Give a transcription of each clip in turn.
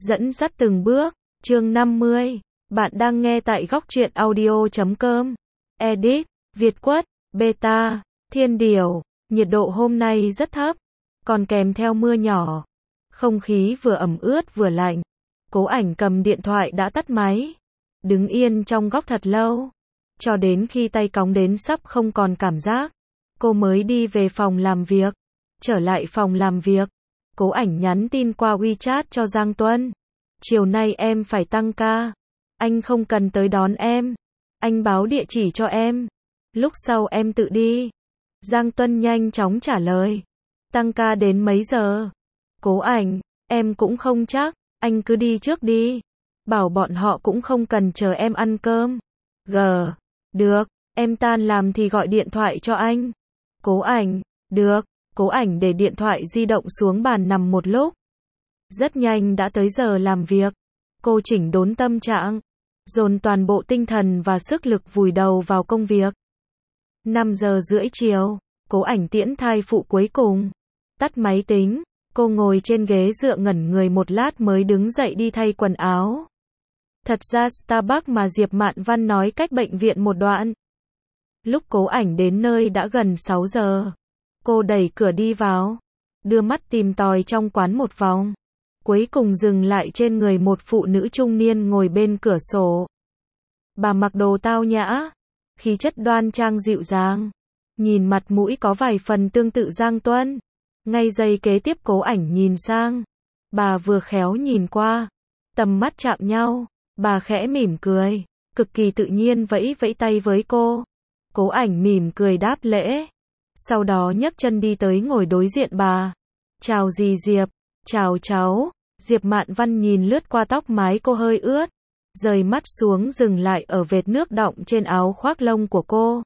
Dẫn dắt từng bước, chương 50. Bạn đang nghe tại góc truyện audio.com. Edit, Việt Quất, Beta, Thiên Điều. Nhiệt độ hôm nay rất thấp, còn kèm theo mưa nhỏ. Không khí vừa ẩm ướt vừa lạnh. Cố Ảnh cầm điện thoại đã tắt máy. Đứng yên trong góc thật lâu. Cho đến khi tay cóng đến sắp không còn cảm giác. Cô mới đi về phòng làm việc. Trở lại phòng làm việc. Cố Ảnh nhắn tin qua WeChat cho Giang Tuân. Chiều nay em phải tăng ca. Anh không cần tới đón em. Anh báo địa chỉ cho em. Lúc sau em tự đi. Giang Tuân nhanh chóng trả lời. Tăng ca đến mấy giờ? Cố Ảnh, em cũng không chắc. Anh cứ đi trước đi. Bảo bọn họ cũng không cần chờ em ăn cơm. Được, em tan làm thì gọi điện thoại cho anh. Cố Ảnh, được. Cố Ảnh để điện thoại di động xuống bàn nằm một lúc. Rất nhanh đã tới giờ làm việc. Cô chỉnh đốn tâm trạng, dồn toàn bộ tinh thần và sức lực vùi đầu vào công việc. 5 giờ rưỡi chiều, Cố Ảnh tiễn thai phụ cuối cùng. Tắt máy tính, cô ngồi trên ghế dựa ngẩn người một lát mới đứng dậy đi thay quần áo. Thật ra Starbucks mà Diệp Mạn Văn nói cách bệnh viện một đoạn. Lúc Cố Ảnh đến nơi đã gần 6 giờ. Cô đẩy cửa đi vào, đưa mắt tìm tòi trong quán một vòng. Cuối cùng dừng lại trên người một phụ nữ trung niên ngồi bên cửa sổ. Bà mặc đồ tao nhã, khí chất đoan trang dịu dàng. Nhìn mặt mũi có vài phần tương tự Giang Tuân. Ngay giây kế tiếp Cố Ảnh nhìn sang. Bà vừa khéo nhìn qua. Tầm mắt chạm nhau. Bà khẽ mỉm cười. Cực kỳ tự nhiên vẫy vẫy tay với cô. Cố Ảnh mỉm cười đáp lễ. Sau đó nhấc chân đi tới ngồi đối diện bà. Chào dì Diệp. Chào cháu. Diệp Mạn Văn nhìn lướt qua tóc mái cô hơi ướt. Rời mắt xuống dừng lại ở vệt nước đọng trên áo khoác lông của cô.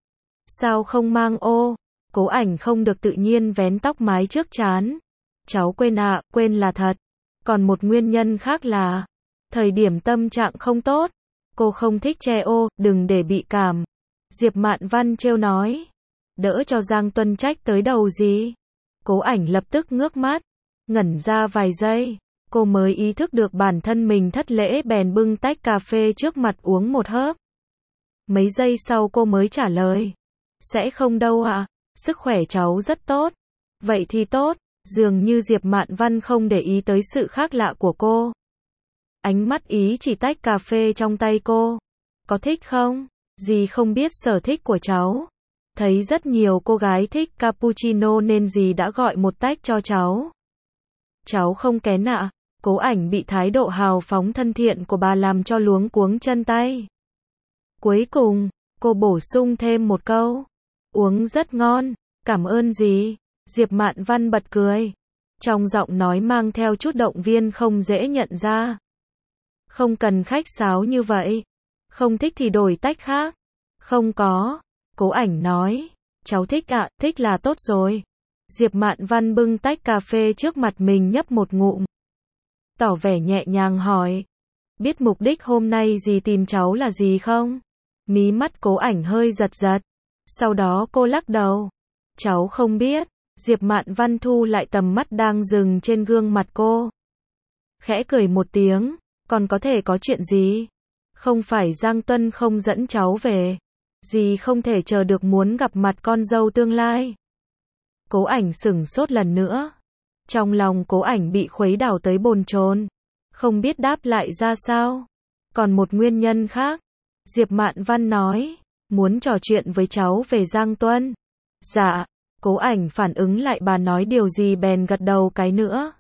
Sao không mang ô? Cố Ảnh không được tự nhiên vén tóc mái trước trán. Cháu quên ạ, quên là thật. Còn một nguyên nhân khác là thời điểm tâm trạng không tốt. Cô không thích che ô, đừng để bị cảm. Diệp Mạn Văn trêu nói. Đỡ cho Giang Tuân trách tới đầu gì. Cố Ảnh lập tức ngước mắt. Ngẩn ra vài giây. Cô mới ý thức được bản thân mình thất lễ bèn bưng tách cà phê trước mặt uống một hớp. Mấy giây sau cô mới trả lời. Sẽ không đâu ạ. Sức khỏe cháu rất tốt. Vậy thì tốt. Dường như Diệp Mạn Văn không để ý tới sự khác lạ của cô. Ánh mắt ý chỉ tách cà phê trong tay cô. Có thích không? Dì không biết sở thích của cháu. Thấy rất nhiều cô gái thích cappuccino nên dì đã gọi một tách cho cháu. Cháu không kén ạ. Cố Ảnh bị thái độ hào phóng thân thiện của bà làm cho luống cuống chân tay. Cuối cùng, cô bổ sung thêm một câu. Uống rất ngon, cảm ơn dì. Diệp Mạn Văn bật cười. Trong giọng nói mang theo chút động viên không dễ nhận ra. Không cần khách sáo như vậy. Không thích thì đổi tách khác. Không có. Cố Ảnh nói. Cháu thích ạ, thích là tốt rồi. Diệp Mạn Văn bưng tách cà phê trước mặt mình nhấp một ngụm. Tỏ vẻ nhẹ nhàng hỏi. Biết mục đích hôm nay dì tìm cháu là gì không? Mí mắt Cố Ảnh hơi giật giật. Sau đó cô lắc đầu. Cháu không biết. Diệp Mạn Văn thu lại tầm mắt đang dừng trên gương mặt cô. Khẽ cười một tiếng. Còn có thể có chuyện gì? Không phải Giang Tuân không dẫn cháu về. Dì không thể chờ được muốn gặp mặt con dâu tương lai. Cố Ảnh sửng sốt lần nữa. Trong lòng Cố Ảnh bị khuấy đảo tới bồn chồn. Không biết đáp lại ra sao. Còn một nguyên nhân khác. Diệp Mạn Văn nói. Muốn trò chuyện với cháu về Giang Tuân. Dạ. Cố Ảnh phản ứng lại bà nói điều gì bèn gật đầu cái nữa.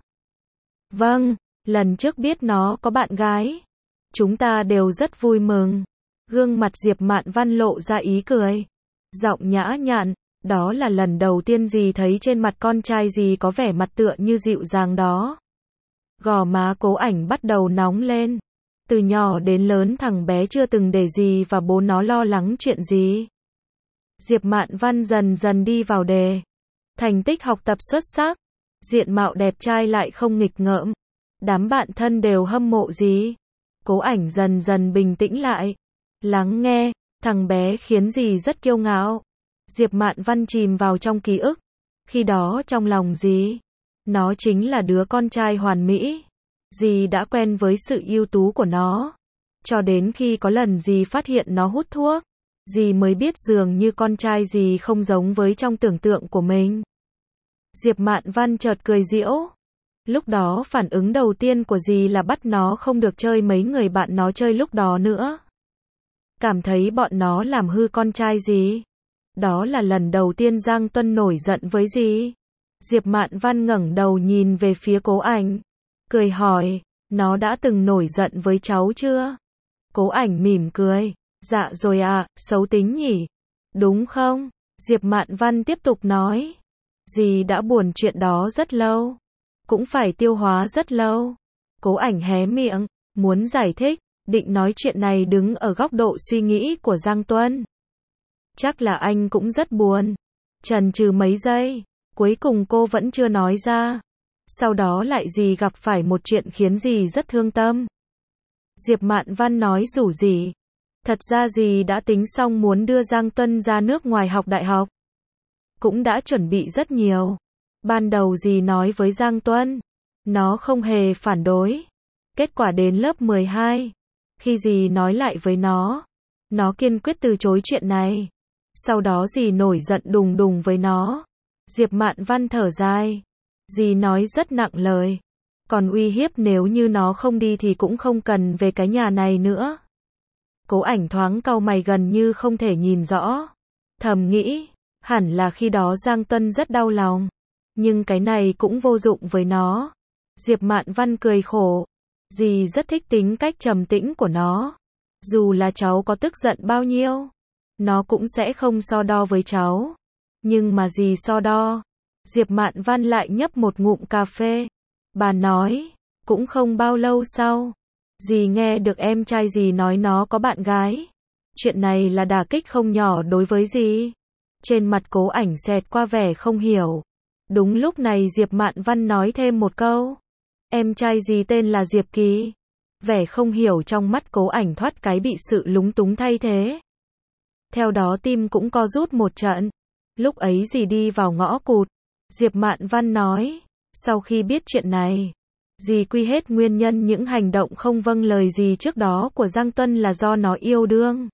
Vâng, lần trước biết nó có bạn gái. Chúng ta đều rất vui mừng. Gương mặt Diệp Mạn Văn lộ ra ý cười. Giọng nhã nhặn. Đó là lần đầu tiên dì thấy trên mặt con trai dì có vẻ mặt tựa như dịu dàng đó. Gò má Cố Ảnh bắt đầu nóng lên. Từ nhỏ đến lớn thằng bé chưa từng để dì và bố nó lo lắng chuyện gì. Diệp Mạn Văn dần dần đi vào đề. Thành tích học tập xuất sắc. Diện mạo đẹp trai lại không nghịch ngợm. Đám bạn thân đều hâm mộ dì. Cố Ảnh dần dần bình tĩnh lại. Lắng nghe, thằng bé khiến dì rất kiêu ngạo. Diệp Mạn Văn chìm vào trong ký ức. Khi đó trong lòng dì, nó chính là đứa con trai hoàn mỹ. Dì đã quen với sự ưu tú của nó. Cho đến khi có lần dì phát hiện nó hút thuốc, dì mới biết dường như con trai dì không giống với trong tưởng tượng của mình. Diệp Mạn Văn chợt cười giễu. Lúc đó phản ứng đầu tiên của dì là bắt nó không được chơi mấy người bạn nó chơi lúc đó nữa. Cảm thấy bọn nó làm hư con trai dì. Đó là lần đầu tiên Giang Tuân nổi giận với dì. Diệp Mạn Văn ngẩng đầu nhìn về phía Cố Ảnh, cười hỏi, nó đã từng nổi giận với cháu chưa? Cố Ảnh mỉm cười, dạ rồi ạ, xấu tính nhỉ? Đúng không? Diệp Mạn Văn tiếp tục nói, dì đã buồn chuyện đó rất lâu, cũng phải tiêu hóa rất lâu. Cố Ảnh hé miệng, muốn giải thích, định nói chuyện này đứng ở góc độ suy nghĩ của Giang Tuân. Chắc là anh cũng rất buồn. Chần chừ mấy giây, cuối cùng cô vẫn chưa nói ra. Sau đó lại dì gặp phải một chuyện khiến dì rất thương tâm. Diệp Mạn Văn nói rủ dì. Thật ra dì đã tính xong muốn đưa Giang Tuân ra nước ngoài học đại học. Cũng đã chuẩn bị rất nhiều. Ban đầu dì nói với Giang Tuân, nó không hề phản đối. Kết quả đến lớp 12, khi dì nói lại với nó kiên quyết từ chối chuyện này. Sau đó dì nổi giận đùng đùng với nó. Diệp Mạn Văn thở dài. Dì nói rất nặng lời. Còn uy hiếp nếu như nó không đi thì cũng không cần về cái nhà này nữa. Cố Ảnh thoáng cau mày gần như không thể nhìn rõ. Thầm nghĩ, hẳn là khi đó Giang Tuân rất đau lòng. Nhưng cái này cũng vô dụng với nó. Diệp Mạn Văn cười khổ. Dì rất thích tính cách trầm tĩnh của nó. Dù là cháu có tức giận bao nhiêu, nó cũng sẽ không so đo với cháu. Nhưng mà dì so đo. Diệp Mạn Văn lại nhấp một ngụm cà phê. Bà nói, cũng không bao lâu sau, dì nghe được em trai dì nói nó có bạn gái. Chuyện này là đả kích không nhỏ đối với dì. Trên mặt Cố Ảnh xẹt qua vẻ không hiểu. Đúng lúc này Diệp Mạn Văn nói thêm một câu. Em trai dì tên là Diệp Kỳ. Vẻ không hiểu trong mắt Cố Ảnh thoát cái bị sự lúng túng thay thế. Theo đó tim cũng co rút một trận. Lúc ấy dì đi vào ngõ cụt. Diệp Mạn Văn nói, sau khi biết chuyện này, dì quy hết nguyên nhân những hành động không vâng lời dì trước đó của Giang Tuân là do nó yêu đương.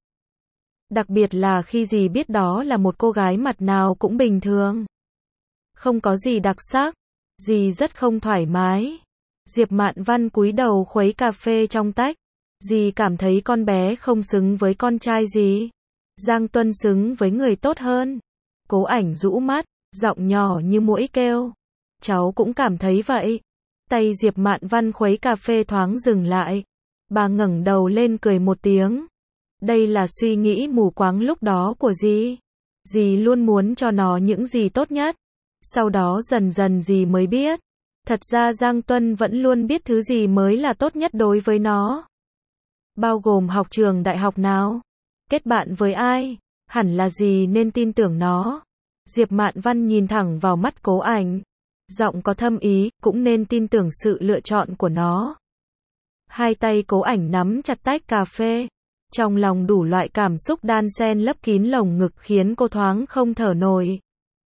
Đặc biệt là khi dì biết đó là một cô gái mặt nào cũng bình thường. Không có gì đặc sắc, dì rất không thoải mái. Diệp Mạn Văn cúi đầu khuấy cà phê trong tách. Dì cảm thấy con bé không xứng với con trai dì. Giang Tuân xứng với người tốt hơn. Cố Ảnh rũ mắt, giọng nhỏ như muỗi kêu. Cháu cũng cảm thấy vậy. Tay Diệp Mạn Văn khuấy cà phê thoáng dừng lại. Bà ngẩng đầu lên cười một tiếng. Đây là suy nghĩ mù quáng lúc đó của dì. Dì luôn muốn cho nó những gì tốt nhất. Sau đó dần dần dì mới biết. Thật ra Giang Tuân vẫn luôn biết thứ gì mới là tốt nhất đối với nó. Bao gồm học trường đại học nào, kết bạn với ai, hẳn là dì nên tin tưởng nó. Diệp Mạn Văn nhìn thẳng vào mắt Cố Ảnh. Giọng có thâm ý, cũng nên tin tưởng sự lựa chọn của nó. Hai tay Cố Ảnh nắm chặt tách cà phê. Trong lòng đủ loại cảm xúc đan xen lấp kín lồng ngực khiến cô thoáng không thở nổi.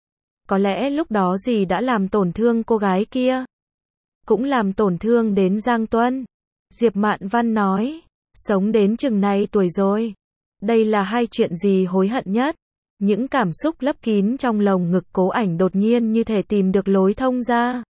Có lẽ lúc đó dì đã làm tổn thương cô gái kia. Cũng làm tổn thương đến Giang Tuân. Diệp Mạn Văn nói, sống đến chừng này tuổi rồi. Đây là hai chuyện dì hối hận nhất. Những cảm xúc lấp kín trong lồng ngực Cố Ảnh đột nhiên như thể tìm được lối thông ra.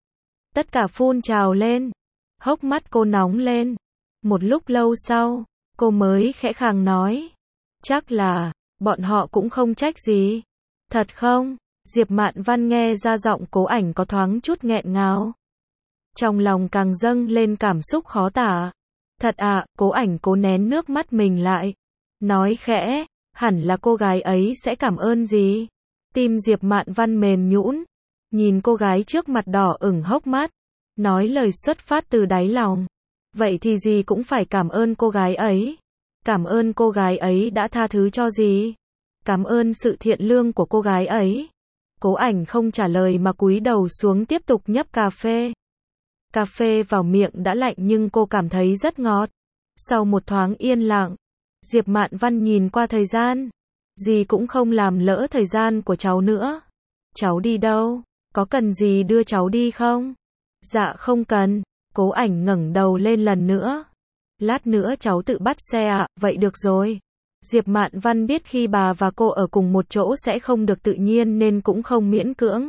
Tất cả phun trào lên. Hốc mắt cô nóng lên. Một lúc lâu sau, cô mới khẽ khàng nói. Chắc là, bọn họ cũng không trách gì. Thật không? Diệp Mạn Văn nghe ra giọng Cố Ảnh có thoáng chút nghẹn ngào. Trong lòng càng dâng lên cảm xúc khó tả. Thật ạ, Cố Ảnh cố nén nước mắt mình lại. Nói khẽ, hẳn là cô gái ấy sẽ cảm ơn gì. Tim Diệp Mạn Văn mềm nhũn. Nhìn cô gái trước mặt đỏ ửng hốc mắt. Nói lời xuất phát từ đáy lòng. Vậy thì dì cũng phải cảm ơn cô gái ấy. Cảm ơn cô gái ấy đã tha thứ cho dì. Cảm ơn sự thiện lương của cô gái ấy. Cố Ảnh không trả lời mà cúi đầu xuống tiếp tục nhấp cà phê. Cà phê vào miệng đã lạnh nhưng cô cảm thấy rất ngọt. Sau một thoáng yên lặng, Diệp Mạn Văn nhìn qua thời gian. Dì cũng không làm lỡ thời gian của cháu nữa. Cháu đi đâu? Có cần gì đưa cháu đi không? Dạ không cần. Cố Ảnh ngẩng đầu lên lần nữa. Lát nữa cháu tự bắt xe ạ, vậy được rồi. Diệp Mạn Văn biết khi bà và cô ở cùng một chỗ sẽ không được tự nhiên nên cũng không miễn cưỡng.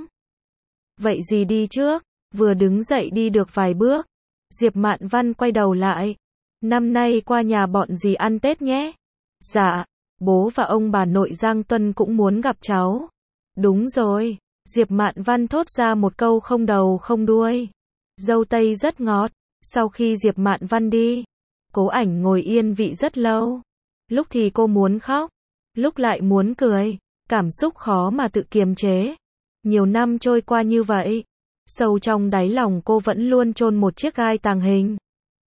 Vậy gì đi trước, vừa đứng dậy đi được vài bước. Diệp Mạn Văn quay đầu lại. Năm nay qua nhà bọn dì ăn Tết nhé. Dạ, bố và ông bà nội Giang Tuân cũng muốn gặp cháu. Đúng rồi, Diệp Mạn Văn thốt ra một câu không đầu không đuôi. Dâu tây rất ngọt. Sau khi Diệp Mạn Văn đi, Cố Ảnh ngồi yên vị rất lâu. Lúc thì cô muốn khóc, lúc lại muốn cười, cảm xúc khó mà tự kiềm chế. Nhiều năm trôi qua như vậy, sâu trong đáy lòng cô vẫn luôn chôn một chiếc gai tàng hình.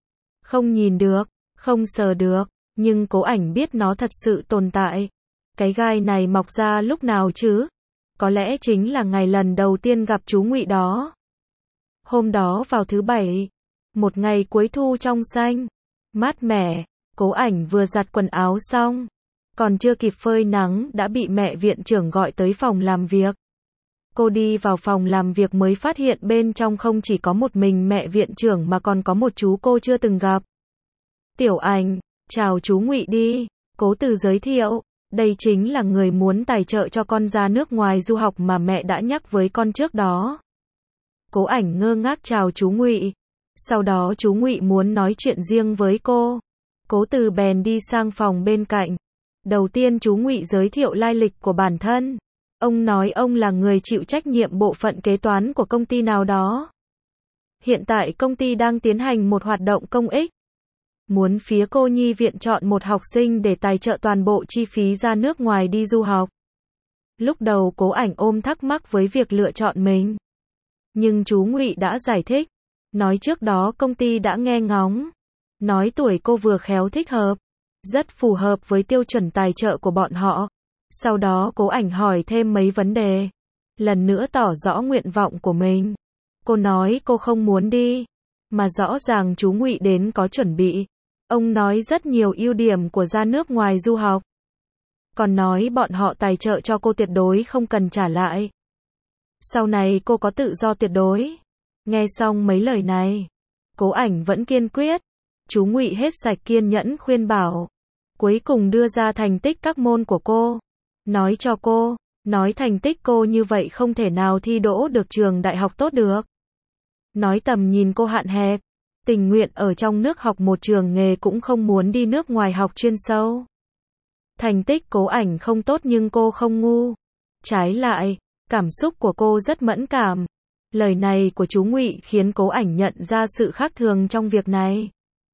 Không nhìn được, không sờ được, nhưng Cố Ảnh biết nó thật sự tồn tại. Cái gai này mọc ra lúc nào chứ? Có lẽ chính là ngày lần đầu tiên gặp chú Ngụy đó. Hôm đó vào thứ Bảy, một ngày cuối thu trong xanh, mát mẻ, Cố Ảnh vừa giặt quần áo xong, còn chưa kịp phơi nắng đã bị mẹ viện trưởng gọi tới phòng làm việc. Cô đi vào phòng làm việc mới phát hiện bên trong không chỉ có một mình mẹ viện trưởng mà còn có một chú cô chưa từng gặp. Tiểu Ảnh, chào chú Ngụy đi, Cố Từ giới thiệu, đây chính là người muốn tài trợ cho con ra nước ngoài du học mà mẹ đã nhắc với con trước đó. Cố Ảnh ngơ ngác chào chú Ngụy. Sau đó chú Ngụy muốn nói chuyện riêng với cô. Cố Từ bèn đi sang phòng bên cạnh. Đầu tiên chú Ngụy giới thiệu lai lịch của bản thân. Ông nói ông là người chịu trách nhiệm bộ phận kế toán của công ty nào đó. Hiện tại công ty đang tiến hành một hoạt động công ích. Muốn phía cô nhi viện chọn một học sinh để tài trợ toàn bộ chi phí ra nước ngoài đi du học. Lúc đầu Cố Ảnh ôm thắc mắc với việc lựa chọn mình. Nhưng chú Ngụy đã giải thích. Nói trước đó công ty đã nghe ngóng. Nói tuổi cô vừa khéo thích hợp. Rất phù hợp với tiêu chuẩn tài trợ của bọn họ. Sau đó Cố Ảnh hỏi thêm mấy vấn đề. Lần nữa tỏ rõ nguyện vọng của mình. Cô nói cô không muốn đi. Mà rõ ràng chú Ngụy đến có chuẩn bị. Ông nói rất nhiều ưu điểm của ra nước ngoài du học. Còn nói bọn họ tài trợ cho cô tuyệt đối không cần trả lại. Sau này cô có tự do tuyệt đối. Nghe xong mấy lời này, Cố Ảnh vẫn kiên quyết. Chú Ngụy hết sạch kiên nhẫn khuyên bảo. Cuối cùng đưa ra thành tích các môn của cô. Nói cho cô, nói thành tích cô như vậy không thể nào thi đỗ được trường đại học tốt được. Nói tầm nhìn cô hạn hẹp. Tình nguyện ở trong nước học một trường nghề cũng không muốn đi nước ngoài học chuyên sâu. Thành tích Cố Ảnh không tốt nhưng cô không ngu. Trái lại, cảm xúc của cô rất mẫn cảm. Lời này của chú Ngụy khiến Cố Ảnh nhận ra sự khác thường trong việc này.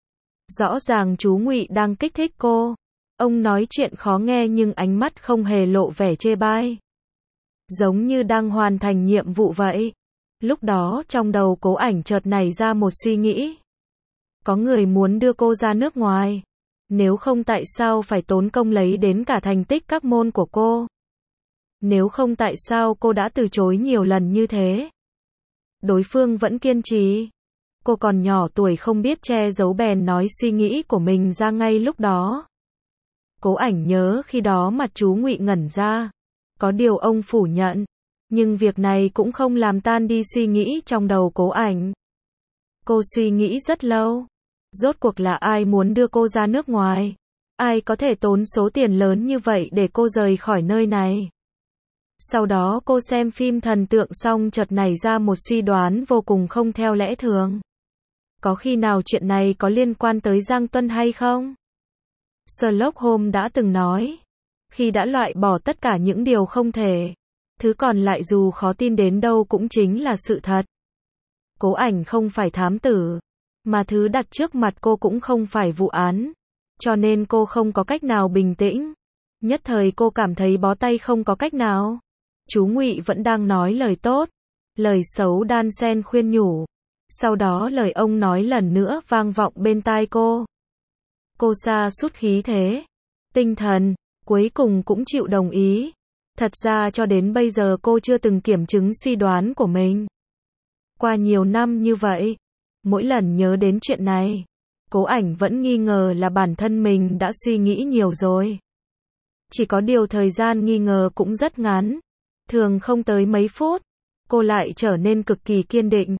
Rõ ràng chú Ngụy đang kích thích cô. Ông nói chuyện khó nghe nhưng ánh mắt không hề lộ vẻ chê bai. Giống như đang hoàn thành nhiệm vụ vậy. Lúc đó trong đầu Cố Ảnh chợt nảy ra một suy nghĩ. Có người muốn đưa cô ra nước ngoài. Nếu không tại sao phải tốn công lấy đến cả thành tích các môn của cô? Nếu không tại sao cô đã từ chối nhiều lần như thế? Đối phương vẫn kiên trì. Cô còn nhỏ tuổi không biết che giấu bèn nói suy nghĩ của mình ra ngay lúc đó. Cố Ảnh nhớ khi đó mặt chú Ngụy ngẩn ra. Có điều ông phủ nhận. Nhưng việc này cũng không làm tan đi suy nghĩ trong đầu Cố Ảnh. Cô suy nghĩ rất lâu. Rốt cuộc là ai muốn đưa cô ra nước ngoài? Ai có thể tốn số tiền lớn như vậy để cô rời khỏi nơi này? Sau đó cô xem phim thần tượng xong chợt nảy ra một suy đoán vô cùng không theo lẽ thường. Có khi nào chuyện này có liên quan tới Giang Tuân hay không? Sherlock Holmes đã từng nói, khi đã loại bỏ tất cả những điều không thể, thứ còn lại dù khó tin đến đâu cũng chính là sự thật. Cố Ảnh không phải thám tử, mà thứ đặt trước mặt cô cũng không phải vụ án, cho nên cô không có cách nào bình tĩnh. Nhất thời cô cảm thấy bó tay không có cách nào. Chú Ngụy vẫn đang nói lời tốt, lời xấu đan xen khuyên nhủ. Sau đó lời ông nói lần nữa vang vọng bên tai cô. Cô sa sút khí thế, tinh thần, cuối cùng cũng chịu đồng ý. Thật ra cho đến bây giờ cô chưa từng kiểm chứng suy đoán của mình. Qua nhiều năm như vậy, mỗi lần nhớ đến chuyện này, Cố Ảnh vẫn nghi ngờ là bản thân mình đã suy nghĩ nhiều rồi. Chỉ có điều thời gian nghi ngờ cũng rất ngắn, thường không tới mấy phút, cô lại trở nên cực kỳ kiên định.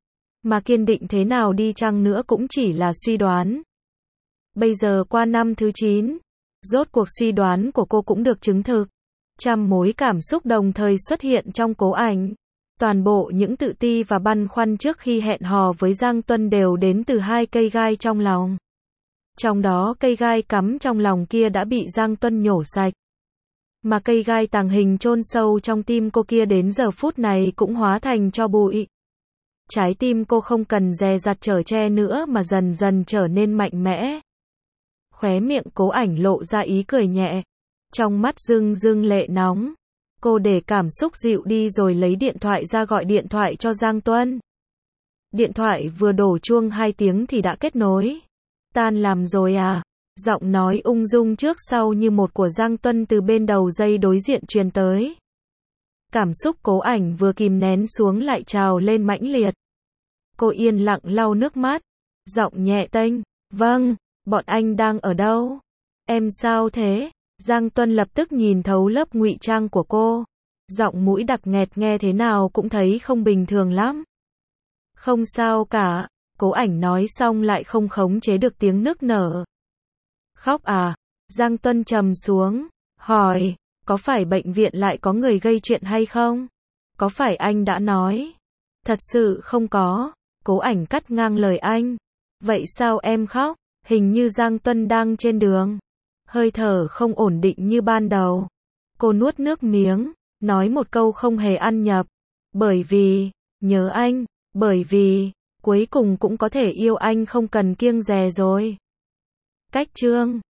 Mà kiên định thế nào đi chăng nữa cũng chỉ là suy đoán. Bây giờ qua năm thứ 9, rốt cuộc suy đoán của cô cũng được chứng thực. Trăm mối cảm xúc đồng thời xuất hiện trong Cố Ảnh. Toàn bộ những tự ti và băn khoăn trước khi hẹn hò với Giang Tuân đều đến từ hai cây gai trong lòng. Trong đó cây gai cắm trong lòng kia đã bị Giang Tuân nhổ sạch. Mà cây gai tàng hình chôn sâu trong tim cô kia đến giờ phút này cũng hóa thành tro bụi. Trái tim cô không cần dè dặt chở che nữa mà dần dần trở nên mạnh mẽ. Khóe miệng Cố Ảnh lộ ra ý cười nhẹ. Trong mắt rưng rưng lệ nóng. Cô để cảm xúc dịu đi rồi lấy điện thoại ra gọi điện thoại cho Giang Tuân. Điện thoại vừa đổ chuông 2 tiếng thì đã kết nối. Tan làm rồi à? Giọng nói ung dung trước sau như một của Giang Tuân từ bên đầu dây đối diện truyền tới. Cảm xúc Cố Ảnh vừa kìm nén xuống lại trào lên mãnh liệt. Cô yên lặng lau nước mắt. Giọng nhẹ tênh. Vâng, bọn anh đang ở đâu? Em sao thế? Giang Tuân lập tức nhìn thấu lớp ngụy trang của cô. Giọng mũi đặc nghẹt nghe thế nào cũng thấy không bình thường lắm. Không sao cả. Cố Ảnh nói xong lại không khống chế được tiếng nức nở. Khóc à? Giang Tuân trầm xuống. Hỏi, có phải bệnh viện lại có người gây chuyện hay không? Có phải anh đã nói? Thật sự không có. Cố Ảnh cắt ngang lời anh. Vậy sao em khóc? Hình như Giang Tuân đang trên đường. Hơi thở không ổn định như ban đầu. Cô nuốt nước miếng, nói một câu không hề ăn nhập. Bởi vì, nhớ anh, bởi vì, cuối cùng cũng có thể yêu anh không cần kiêng dè rồi. Cách chương